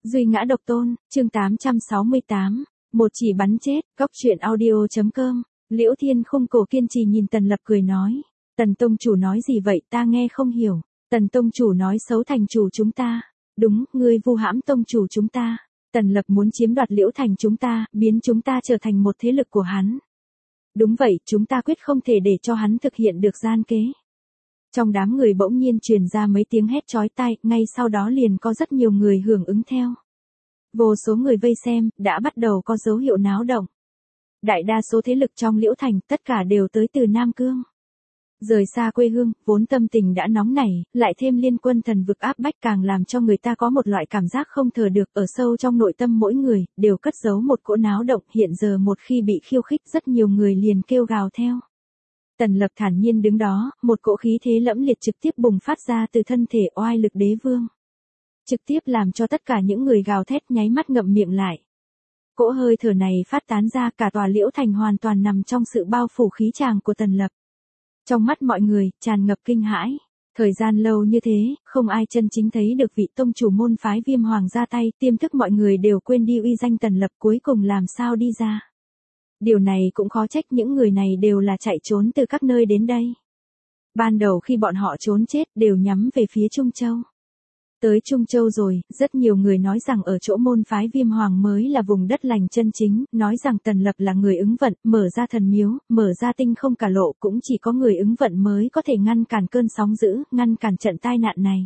Duy ngã độc tôn, chương 868, một chỉ bắn chết, góc truyện audio.com, Liễu Thiên Khung cổ kiên trì nhìn Tần Lập cười nói. Tần tông chủ nói gì vậy ta nghe không hiểu, Tần tông chủ nói xấu thành chủ chúng ta. Đúng, ngươi vu hãm tông chủ chúng ta. Tần Lập muốn chiếm đoạt Liễu Thành chúng ta, biến chúng ta trở thành một thế lực của hắn. Đúng vậy, chúng ta quyết không thể để cho hắn thực hiện được gian kế. Trong đám người bỗng nhiên truyền ra mấy tiếng hét chói tai, ngay sau đó liền có rất nhiều người hưởng ứng theo. Vô số người vây xem, đã bắt đầu có dấu hiệu náo động. Đại đa số thế lực trong Liễu Thành, tất cả đều tới từ Nam Cương. Rời xa quê hương, vốn tâm tình đã nóng nảy, lại thêm liên quân thần vực áp bách càng làm cho người ta có một loại cảm giác không thở được. Ở sâu trong nội tâm mỗi người, đều cất giấu một cỗ náo động. Hiện giờ một khi bị khiêu khích, rất nhiều người liền kêu gào theo. Tần Lập thản nhiên đứng đó, một cỗ khí thế lẫm liệt trực tiếp bùng phát ra từ thân thể oai lực đế vương. Trực tiếp làm cho tất cả những người gào thét nháy mắt ngậm miệng lại. Cỗ hơi thở này phát tán ra, cả tòa Liễu Thành hoàn toàn nằm trong sự bao phủ khí tràng của Tần Lập. Trong mắt mọi người, tràn ngập kinh hãi. Thời gian lâu như thế, không ai chân chính thấy được vị tông chủ môn phái Viêm Hoàng ra tay, tiềm thức mọi người đều quên đi uy danh Tần Lập cuối cùng làm sao đi ra. Điều này cũng khó trách, những người này đều là chạy trốn từ các nơi đến đây. Ban đầu khi bọn họ trốn chết đều nhắm về phía Trung Châu. Tới Trung Châu rồi, rất nhiều người nói rằng ở chỗ môn phái Viêm Hoàng mới là vùng đất lành chân chính, nói rằng Tần Lập là người ứng vận, mở ra thần miếu, mở ra tinh không cả lộ, cũng chỉ có người ứng vận mới có thể ngăn cản cơn sóng dữ, ngăn cản trận tai nạn này.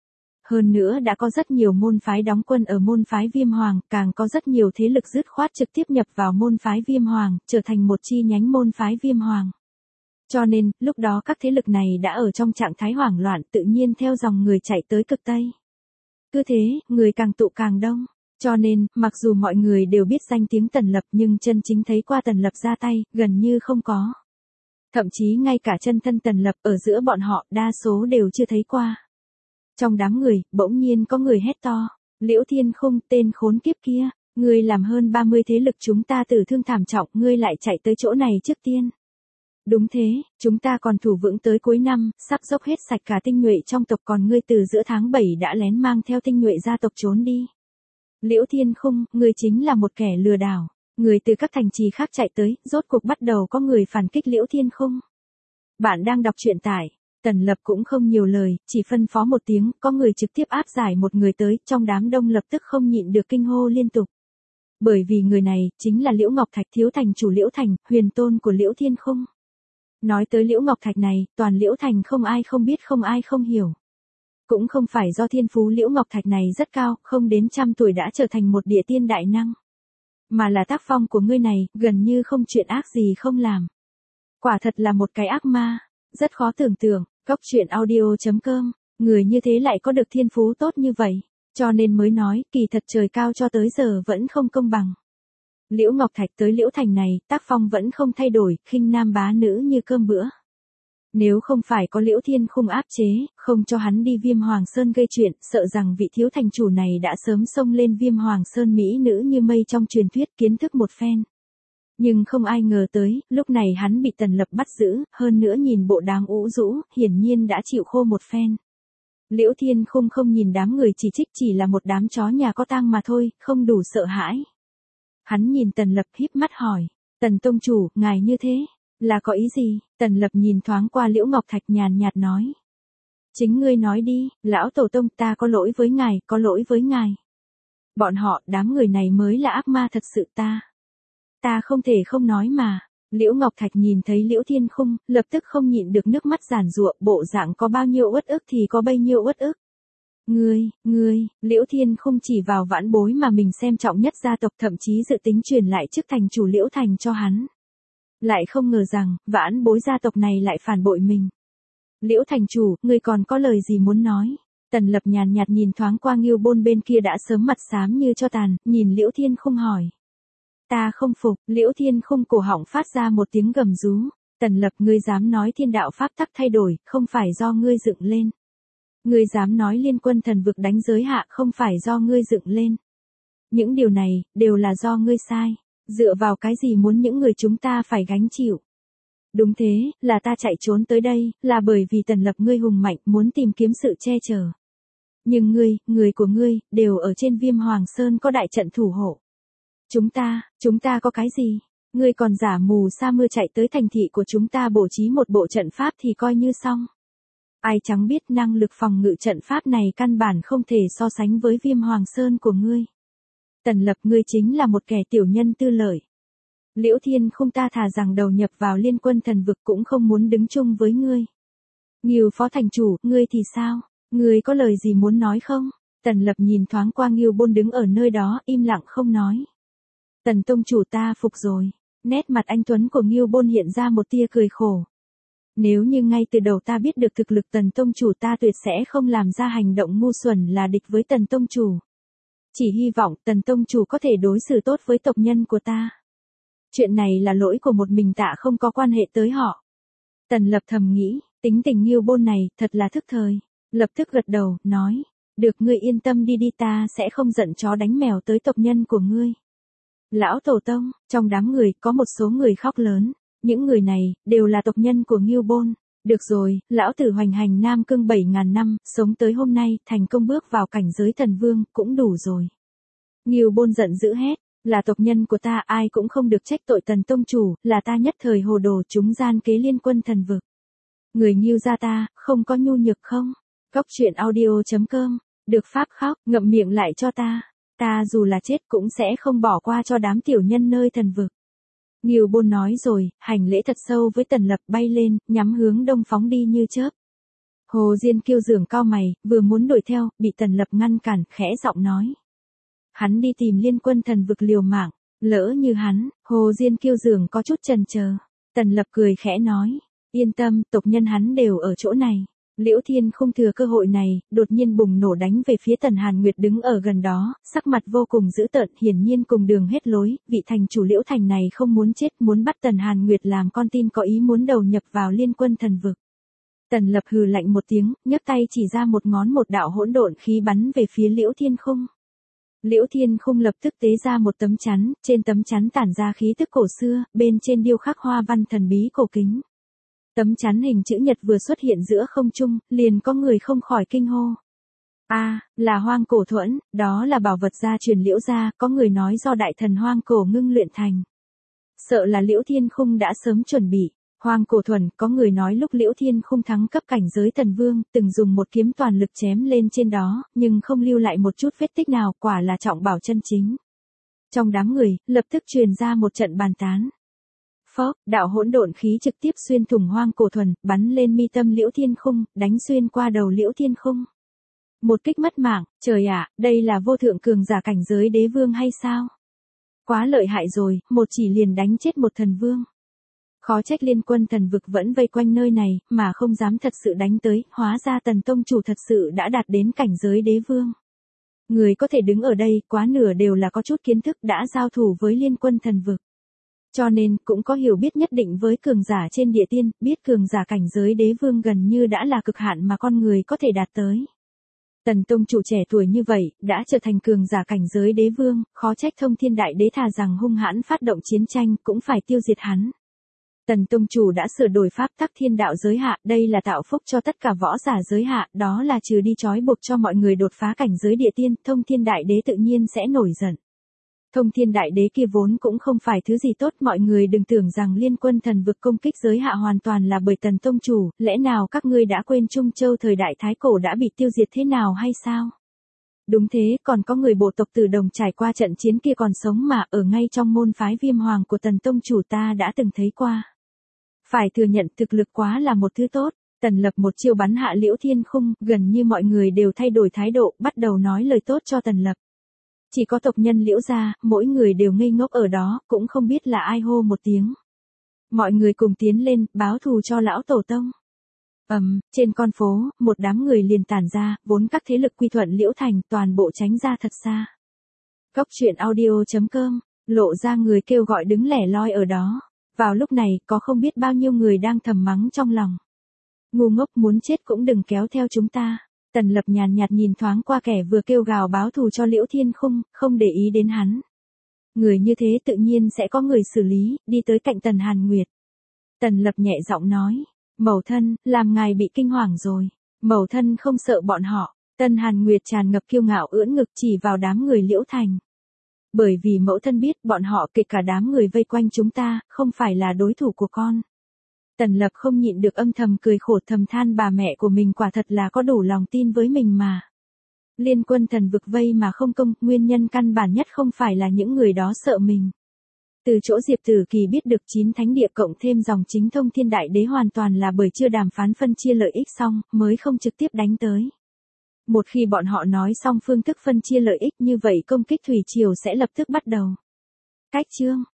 Hơn nữa đã có rất nhiều môn phái đóng quân ở môn phái Viêm Hoàng, càng có rất nhiều thế lực dứt khoát trực tiếp nhập vào môn phái Viêm Hoàng, trở thành một chi nhánh môn phái Viêm Hoàng. Cho nên, lúc đó các thế lực này đã ở trong trạng thái hoảng loạn, tự nhiên theo dòng người chạy tới cực Tây. Cứ thế, người càng tụ càng đông. Cho nên, mặc dù mọi người đều biết danh tiếng Tần Lập nhưng chân chính thấy qua Tần Lập ra tay, gần như không có. Thậm chí ngay cả chân thân Tần Lập ở giữa bọn họ, đa số đều chưa thấy qua. Trong đám người, bỗng nhiên có người hét to. Liễu Thiên Khung, tên khốn kiếp kia, ngươi làm hơn 30 thế lực chúng ta tử thương thảm trọng, ngươi lại chạy tới chỗ này trước tiên. Đúng thế, chúng ta còn thủ vững tới cuối năm, sắp dốc hết sạch cả tinh nhuệ trong tộc, còn ngươi từ giữa tháng 7 đã lén mang theo tinh nhuệ gia tộc trốn đi. Liễu Thiên Khung, ngươi chính là một kẻ lừa đảo. Người từ các thành trì khác chạy tới, rốt cuộc bắt đầu có người phản kích Liễu Thiên Khung. Bạn đang đọc truyện tại. Tần Lập cũng không nhiều lời, chỉ phân phó một tiếng, có người trực tiếp áp giải một người tới, trong đám đông lập tức không nhịn được kinh hô liên tục. Bởi vì người này, chính là Liễu Ngọc Thạch, thiếu thành chủ Liễu Thành, huyền tôn của Liễu Thiên Khung. Nói tới Liễu Ngọc Thạch này, toàn Liễu Thành không ai không biết, không ai không hiểu. Cũng không phải do thiên phú Liễu Ngọc Thạch này rất cao, không đến 100 tuổi đã trở thành một địa tiên đại năng. Mà là tác phong của ngươi này, gần như không chuyện ác gì không làm. Quả thật là một cái ác ma, rất khó tưởng tượng. Góc truyện audio.com, người như thế lại có được thiên phú tốt như vậy, cho nên mới nói, kỳ thật trời cao cho tới giờ vẫn không công bằng. Liễu Ngọc Thạch tới Liễu Thành này, tác phong vẫn không thay đổi, khinh nam bá nữ như cơm bữa. Nếu không phải có Liễu Thiên Khung áp chế, không cho hắn đi Viêm Hoàng Sơn gây chuyện, sợ rằng vị thiếu thành chủ này đã sớm xông lên Viêm Hoàng Sơn mỹ nữ như mây trong truyền thuyết, kiến thức một phen. Nhưng không ai ngờ tới, lúc này hắn bị Tần Lập bắt giữ, hơn nữa nhìn bộ dáng ủ rũ, hiển nhiên đã chịu khô một phen. Liễu Thiên Khung không nhìn đám người chỉ trích, chỉ là một đám chó nhà có tang mà thôi, không đủ sợ hãi. Hắn nhìn Tần Lập híp mắt hỏi, Tần tông chủ, ngài như thế, là có ý gì? Tần Lập nhìn thoáng qua Liễu Ngọc Thạch nhàn nhạt nói. Chính ngươi nói đi, lão tổ tông, ta có lỗi với ngài, có lỗi với ngài. Bọn họ, đám người này mới là ác ma thật sự ta. Ta không thể không nói mà. Liễu Ngọc Thạch nhìn thấy Liễu Thiên Khung, lập tức không nhịn được nước mắt giàn giụa, bộ dạng có bao nhiêu uất ức thì có bấy nhiêu uất ức. Ngươi, Liễu Thiên Khung chỉ vào vãn bối mà mình xem trọng nhất gia tộc, thậm chí dự tính truyền lại chức thành chủ Liễu Thành cho hắn. Lại không ngờ rằng, vãn bối gia tộc này lại phản bội mình. Liễu thành chủ, ngươi còn có lời gì muốn nói? Tần Lập nhàn nhạt nhìn thoáng qua Ngưu Bôn bên kia đã sớm mặt xám như cho tàn, nhìn Liễu Thiên Khung hỏi. Ta không phục, Liễu Thiên Khung cổ họng phát ra một tiếng gầm rú. Tần Lập, ngươi dám nói thiên đạo pháp tắc thay đổi, không phải do ngươi dựng lên. Ngươi dám nói liên quân thần vực đánh giới hạ, không phải do ngươi dựng lên. Những điều này, đều là do ngươi sai. Dựa vào cái gì muốn những người chúng ta phải gánh chịu? Đúng thế, là ta chạy trốn tới đây, là bởi vì Tần Lập ngươi hùng mạnh, muốn tìm kiếm sự che chở. Nhưng người của ngươi, đều ở trên Viêm Hoàng Sơn có đại trận thủ hộ. Chúng ta có cái gì? Ngươi còn giả mù sa mưa chạy tới thành thị của chúng ta bố trí một bộ trận pháp thì coi như xong. Ai chẳng biết năng lực phòng ngự trận pháp này căn bản không thể so sánh với Viêm Hoàng Sơn của ngươi. Tần Lập, ngươi chính là một kẻ tiểu nhân tư lợi. Liễu Thiên Khung ta thà rằng đầu nhập vào Liên Quân Thần Vực cũng không muốn đứng chung với ngươi. Ngưu phó thành chủ, ngươi thì sao? Ngươi có lời gì muốn nói không? Tần Lập nhìn thoáng qua Ngưu Bôn đứng ở nơi đó, im lặng không nói. Tần tông chủ, ta phục rồi. Nét mặt anh tuấn của Ngưu Bôn hiện ra một tia cười khổ. Nếu như ngay từ đầu ta biết được thực lực Tần tông chủ, ta tuyệt sẽ không làm ra hành động ngu xuẩn là địch với Tần tông chủ. Chỉ hy vọng Tần tông chủ có thể đối xử tốt với tộc nhân của ta. Chuyện này là lỗi của một mình ta, không có quan hệ tới họ. Tần Lập thầm nghĩ, tính tình Ngưu Bôn này thật là thức thời. Lập tức gật đầu, nói, được, ngươi yên tâm đi, ta sẽ không giận chó đánh mèo tới tộc nhân của ngươi. Lão tổ tông, trong đám người có một số người khóc lớn, những người này đều là tộc nhân của Ngưu Bôn. Được rồi, lão tử hoành hành Nam Cương 7.000 năm, sống tới hôm nay, thành công bước vào cảnh giới thần vương, cũng đủ rồi. Ngưu Bôn giận dữ hét, là tộc nhân của ta, ai cũng không được trách tội Tần tông chủ, là ta nhất thời hồ đồ, chúng gian kế Liên Quân Thần Vực. Người Ngưu gia ta, không có nhu nhược không? Cóc truyện audio.com, được pháp khóc, ngậm miệng lại cho ta. Ta dù là chết cũng sẽ không bỏ qua cho đám tiểu nhân nơi thần vực. Ngưu Bôn nói rồi, hành lễ thật sâu với Tần Lập, bay lên, nhắm hướng đông phóng đi như chớp. Hồ Diên Kiêu Dường cau mày, vừa muốn đuổi theo, bị Tần Lập ngăn cản, khẽ giọng nói. Hắn đi tìm Liên Quân Thần Vực liều mạng, lỡ như hắn. Hồ Diên Kiêu Dường có chút chần chờ. Tần Lập cười khẽ nói, yên tâm, tộc nhân hắn đều ở chỗ này. Liễu Thiên không thừa cơ hội này, đột nhiên bùng nổ đánh về phía Tần Hàn Nguyệt đứng ở gần đó, sắc mặt vô cùng dữ tợn, hiển nhiên cùng đường hết lối, vị thành chủ Liễu Thành này không muốn chết, muốn bắt Tần Hàn Nguyệt làm con tin, có ý muốn đầu nhập vào Liên Quân Thần Vực. Tần Lập hừ lạnh một tiếng, nhấc tay chỉ ra một ngón, một đạo hỗn độn khí bắn về phía Liễu Thiên Khung. Liễu Thiên Khung lập tức tế ra một tấm chắn, trên tấm chắn tản ra khí tức cổ xưa, bên trên điêu khắc hoa văn thần bí cổ kính. Tấm chắn hình chữ nhật vừa xuất hiện giữa không trung, liền có người không khỏi kinh hô. Là Hoang Cổ Thuẫn, đó là bảo vật gia truyền Liễu gia, có người nói do đại thần Hoang Cổ ngưng luyện thành. Sợ là Liễu Thiên Khung đã sớm chuẩn bị. Hoang Cổ Thuẫn, có người nói lúc Liễu Thiên Khung thắng cấp cảnh giới thần vương, từng dùng một kiếm toàn lực chém lên trên đó, nhưng không lưu lại một chút vết tích nào, quả là trọng bảo chân chính. Trong đám người, lập tức truyền ra một trận bàn tán. Phốc, đạo hỗn độn khí trực tiếp xuyên thủng Hoang Cổ Thuẫn, bắn lên mi tâm Liễu Thiên Khung, đánh xuyên qua đầu Liễu Thiên Khung. Một kích mất mạng, trời ạ, đây là vô thượng cường giả cảnh giới đế vương hay sao? Quá lợi hại rồi, một chỉ liền đánh chết một thần vương. Khó trách Liên Quân Thần Vực vẫn vây quanh nơi này, mà không dám thật sự đánh tới, hóa ra Tần tông chủ thật sự đã đạt đến cảnh giới đế vương. Người có thể đứng ở đây, quá nửa đều là có chút kiến thức, đã giao thủ với Liên Quân Thần Vực. Cho nên, cũng có hiểu biết nhất định với cường giả trên địa tiên, biết cường giả cảnh giới đế vương gần như đã là cực hạn mà con người có thể đạt tới. Tần tông chủ trẻ tuổi như vậy, đã trở thành cường giả cảnh giới đế vương, khó trách Thông Thiên Đại Đế thà rằng hung hãn phát động chiến tranh, cũng phải tiêu diệt hắn. Tần tông chủ đã sửa đổi pháp tắc thiên đạo giới hạ, đây là tạo phúc cho tất cả võ giả giới hạ, đó là trừ đi trói buộc cho mọi người đột phá cảnh giới địa tiên, Thông Thiên Đại Đế tự nhiên sẽ nổi giận. Thông Thiên Đại Đế kia vốn cũng không phải thứ gì tốt, mọi người đừng tưởng rằng Liên Quân Thần Vực công kích giới hạ hoàn toàn là bởi Tần tông chủ, lẽ nào các ngươi đã quên Trung Châu thời đại Thái Cổ đã bị tiêu diệt thế nào hay sao? Đúng thế, còn có người bộ tộc Từ Đồng trải qua trận chiến kia còn sống mà, ở ngay trong môn phái Viêm Hoàng của Tần tông chủ ta đã từng thấy qua. Phải thừa nhận thực lực quá là một thứ tốt. Tần Lập một chiêu bắn hạ Liễu Thiên Khung, gần như mọi người đều thay đổi thái độ, bắt đầu nói lời tốt cho Tần Lập. Chỉ có tộc nhân Liễu gia, mỗi người đều ngây ngốc ở đó, cũng không biết là ai hô một tiếng. Mọi người cùng tiến lên, báo thù cho lão tổ tông. Trên con phố, một đám người liền tản ra, vốn các thế lực quy thuận Liễu Thành, toàn bộ tránh ra thật xa. Cóc truyện audio.com, lộ ra người kêu gọi đứng lẻ loi ở đó. Vào lúc này, có không biết bao nhiêu người đang thầm mắng trong lòng. Ngu ngốc, muốn chết cũng đừng kéo theo chúng ta. Tần Lập nhàn nhạt nhìn thoáng qua kẻ vừa kêu gào báo thù cho Liễu Thiên Khung, không để ý đến hắn. Người như thế tự nhiên sẽ có người xử lý, đi tới cạnh Tần Hàn Nguyệt. Tần Lập nhẹ giọng nói, mẫu thân, làm ngài bị kinh hoàng rồi. Mẫu thân không sợ bọn họ. Tân Hàn Nguyệt tràn ngập kiêu ngạo ưỡn ngực chỉ vào đám người Liễu Thành. Bởi vì mẫu thân biết bọn họ kể cả đám người vây quanh chúng ta, không phải là đối thủ của con. Tần Lập không nhịn được âm thầm cười khổ thầm than bà mẹ của mình quả thật là có đủ lòng tin với mình mà. Liên quân thần vực vây mà không công, nguyên nhân căn bản nhất không phải là những người đó sợ mình. Từ chỗ Diệp Tử Kỳ biết được 9 thánh địa cộng thêm dòng chính thông thiên đại đế hoàn toàn là bởi chưa đàm phán phân chia lợi ích xong, mới không trực tiếp đánh tới. Một khi bọn họ nói xong phương thức phân chia lợi ích như vậy công kích thủy triều sẽ lập tức bắt đầu. Cách chương